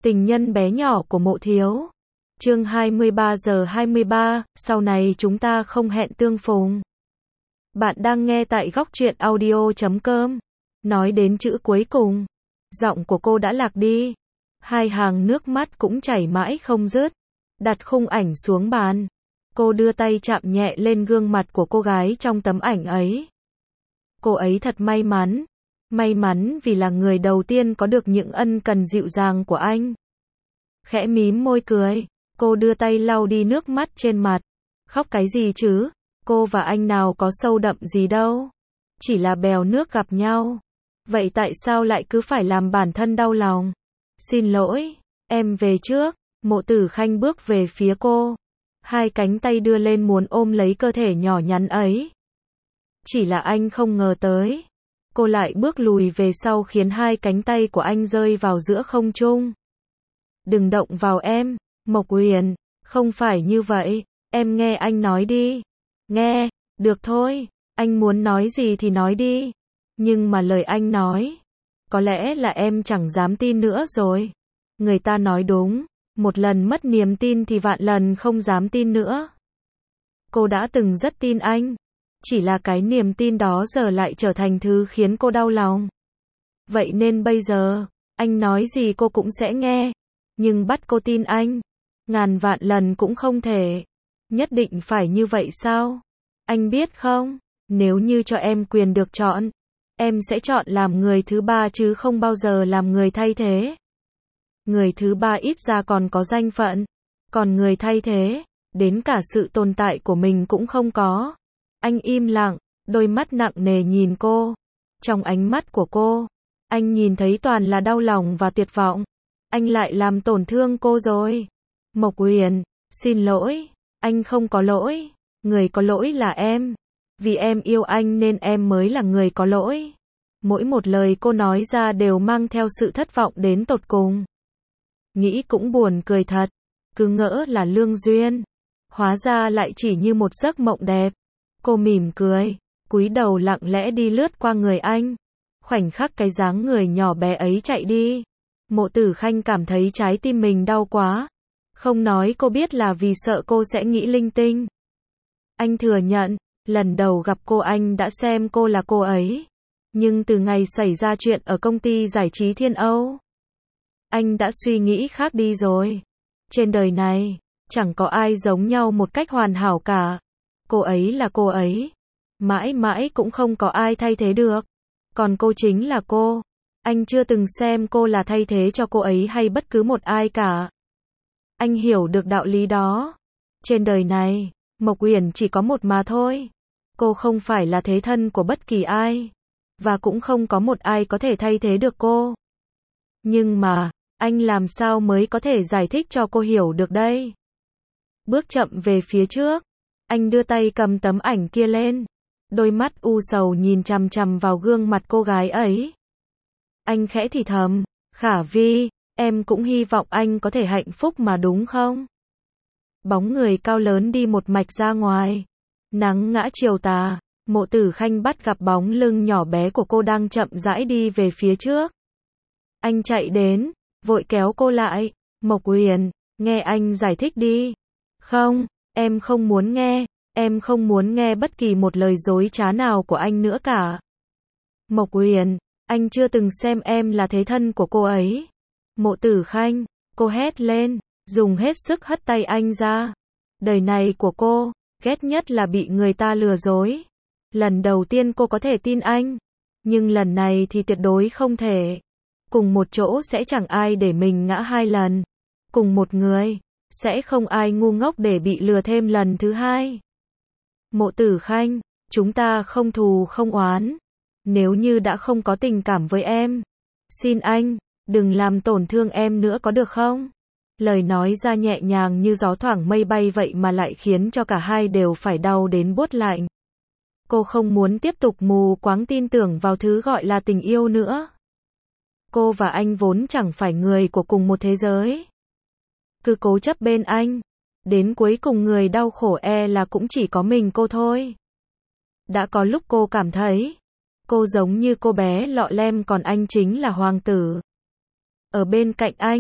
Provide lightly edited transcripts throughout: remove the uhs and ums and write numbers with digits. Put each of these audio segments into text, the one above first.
Tình nhân bé nhỏ của Mộ Thiếu. Chương 23 giờ 23, sau này chúng ta không hẹn tương phùng. Bạn đang nghe tại góc truyện audio.com. Nói đến chữ cuối cùng, giọng của cô đã lạc đi. Hai hàng nước mắt cũng chảy mãi không dứt. Đặt khung ảnh xuống bàn. Cô đưa tay chạm nhẹ lên gương mặt của cô gái trong tấm ảnh ấy. Cô ấy thật may mắn. May mắn vì là người đầu tiên có được những ân cần dịu dàng của anh. Khẽ mím môi cười, cô đưa tay lau đi nước mắt trên mặt. Khóc cái gì chứ? Cô và anh nào có sâu đậm gì đâu. Chỉ là bèo nước gặp nhau. Vậy tại sao lại cứ phải làm bản thân đau lòng? Xin lỗi, em về trước. Mộ Tử Khanh bước về phía cô. Hai cánh tay đưa lên muốn ôm lấy cơ thể nhỏ nhắn ấy. Chỉ là anh không ngờ tới. Cô lại bước lùi về sau khiến hai cánh tay của anh rơi vào giữa không trung. Đừng động vào em, Mộc Uyển, không phải như vậy, em nghe anh nói đi. Nghe, được thôi, anh muốn nói gì thì nói đi. Nhưng mà lời anh nói, có lẽ là em chẳng dám tin nữa rồi. Người ta nói đúng, một lần mất niềm tin thì vạn lần không dám tin nữa. Cô đã từng rất tin anh. Chỉ là cái niềm tin đó giờ lại trở thành thứ khiến cô đau lòng. Vậy nên bây giờ, anh nói gì cô cũng sẽ nghe. Nhưng bắt cô tin anh, ngàn vạn lần cũng không thể. Nhất định phải như vậy sao? Anh biết không, nếu như cho em quyền được chọn, em sẽ chọn làm người thứ ba chứ không bao giờ làm người thay thế. Người thứ ba ít ra còn có danh phận, còn người thay thế, đến cả sự tồn tại của mình cũng không có. Anh im lặng, đôi mắt nặng nề nhìn cô. Trong ánh mắt của cô, anh nhìn thấy toàn là đau lòng và tuyệt vọng. Anh lại làm tổn thương cô rồi. Mộc Uyển, xin lỗi, anh không có lỗi. Người có lỗi là em. Vì em yêu anh nên em mới là người có lỗi. Mỗi một lời cô nói ra đều mang theo sự thất vọng đến tột cùng. Nghĩ cũng buồn cười thật. Cứ ngỡ là lương duyên. Hóa ra lại chỉ như một giấc mộng đẹp. Cô mỉm cười, cúi đầu lặng lẽ đi lướt qua người anh. Khoảnh khắc cái dáng người nhỏ bé ấy chạy đi. Mộ Tử Khanh cảm thấy trái tim mình đau quá. Không nói cô biết là vì sợ cô sẽ nghĩ linh tinh. Anh thừa nhận, lần đầu gặp cô anh đã xem cô là cô ấy. Nhưng từ ngày xảy ra chuyện ở công ty giải trí Thiên Âu, anh đã suy nghĩ khác đi rồi. Trên đời này, chẳng có ai giống nhau một cách hoàn hảo cả. Cô ấy là cô ấy. Mãi mãi cũng không có ai thay thế được. Còn cô chính là cô. Anh chưa từng xem cô là thay thế cho cô ấy hay bất cứ một ai cả. Anh hiểu được đạo lý đó. Trên đời này, Mộc Uyển chỉ có một mà thôi. Cô không phải là thế thân của bất kỳ ai. Và cũng không có một ai có thể thay thế được cô. Nhưng mà, anh làm sao mới có thể giải thích cho cô hiểu được đây? Bước chậm về phía trước. Anh đưa tay cầm tấm ảnh kia lên. Đôi mắt u sầu nhìn chằm chằm vào gương mặt cô gái ấy. Anh khẽ thì thầm, Khả Vi, em cũng hy vọng anh có thể hạnh phúc mà đúng không? Bóng người cao lớn đi một mạch ra ngoài. Nắng ngã chiều tà, Mộ Tử Khanh bắt gặp bóng lưng nhỏ bé của cô đang chậm rãi đi về phía trước. Anh chạy đến, vội kéo cô lại. Mộc Uyển, nghe anh giải thích đi. Không, em không muốn nghe. Em không muốn nghe bất kỳ một lời dối trá nào của anh nữa cả. Mộc Uyển, anh chưa từng xem em là thế thân của cô ấy. Mộ Tử Khanh, cô hét lên, dùng hết sức hất tay anh ra. Đời này của cô, ghét nhất là bị người ta lừa dối. Lần đầu tiên cô có thể tin anh, nhưng lần này thì tuyệt đối không thể. Cùng một chỗ sẽ chẳng ai để mình ngã hai lần. Cùng một người, sẽ không ai ngu ngốc để bị lừa thêm lần thứ hai. Mộ Tử Khanh, chúng ta không thù không oán. Nếu như đã không có tình cảm với em, xin anh, đừng làm tổn thương em nữa có được không? Lời nói ra nhẹ nhàng như gió thoảng mây bay vậy mà lại khiến cho cả hai đều phải đau đến buốt lạnh. Cô không muốn tiếp tục mù quáng tin tưởng vào thứ gọi là tình yêu nữa. Cô và anh vốn chẳng phải người của cùng một thế giới. Cứ cố chấp bên anh. Đến cuối cùng người đau khổ là cũng chỉ có mình cô thôi. Đã có lúc cô cảm thấy, cô giống như cô bé lọ lem còn anh chính là hoàng tử. Ở bên cạnh anh,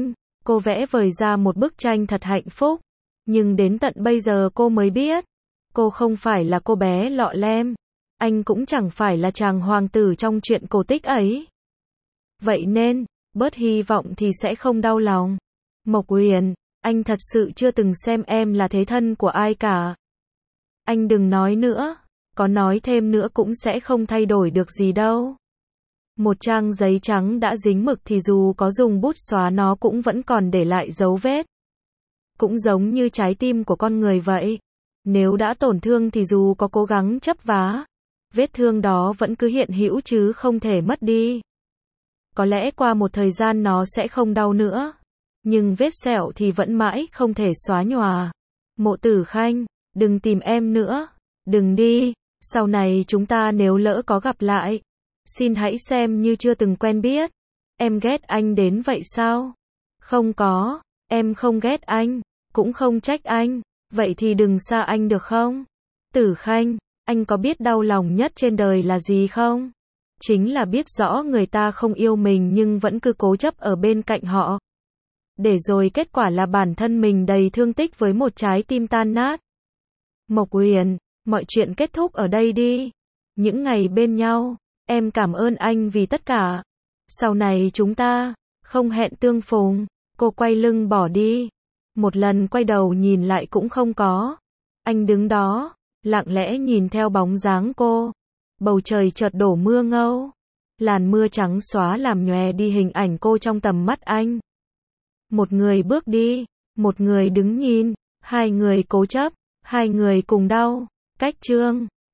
Cô vẽ vời ra một bức tranh thật hạnh phúc. Nhưng đến tận bây giờ cô mới biết, cô không phải là cô bé lọ lem. Anh cũng chẳng phải là chàng hoàng tử trong chuyện cổ tích ấy. Vậy nên, bớt hy vọng thì sẽ không đau lòng. Mộc Uyển, anh thật sự chưa từng xem em là thế thân của ai cả. Anh đừng nói nữa, có nói thêm nữa cũng sẽ không thay đổi được gì đâu. Một trang giấy trắng đã dính mực thì dù có dùng bút xóa nó cũng vẫn còn để lại dấu vết. Cũng giống như trái tim của con người vậy. Nếu đã tổn thương thì dù có cố gắng chấp vá, vết thương đó vẫn cứ hiện hữu chứ không thể mất đi. Có lẽ qua một thời gian nó sẽ không đau nữa, nhưng vết sẹo thì vẫn mãi không thể xóa nhòa. Mộ Tử Khanh, đừng tìm em nữa, đừng đi, sau này chúng ta nếu lỡ có gặp lại, xin hãy xem như chưa từng quen biết. Em ghét anh đến vậy sao? Không có, em không ghét anh, cũng không trách anh, vậy thì đừng xa anh được không? Tử Khanh, anh có biết đau lòng nhất trên đời là gì không? Chính là biết rõ người ta không yêu mình nhưng vẫn cứ cố chấp ở bên cạnh họ. Để rồi kết quả là bản thân mình đầy thương tích với một trái tim tan nát. Mộc Uyển, mọi chuyện kết thúc ở đây đi. Những ngày bên nhau, em cảm ơn anh vì tất cả. Sau này chúng ta không hẹn tương phùng. Cô quay lưng bỏ đi. Một lần quay đầu nhìn lại cũng không có. Anh đứng đó, lặng lẽ nhìn theo bóng dáng cô. Bầu trời chợt đổ mưa ngâu. Làn mưa trắng xóa làm nhòe đi hình ảnh cô trong tầm mắt anh. Một người bước đi, một người đứng nhìn, hai người cố chấp, hai người cùng đau. Cách chương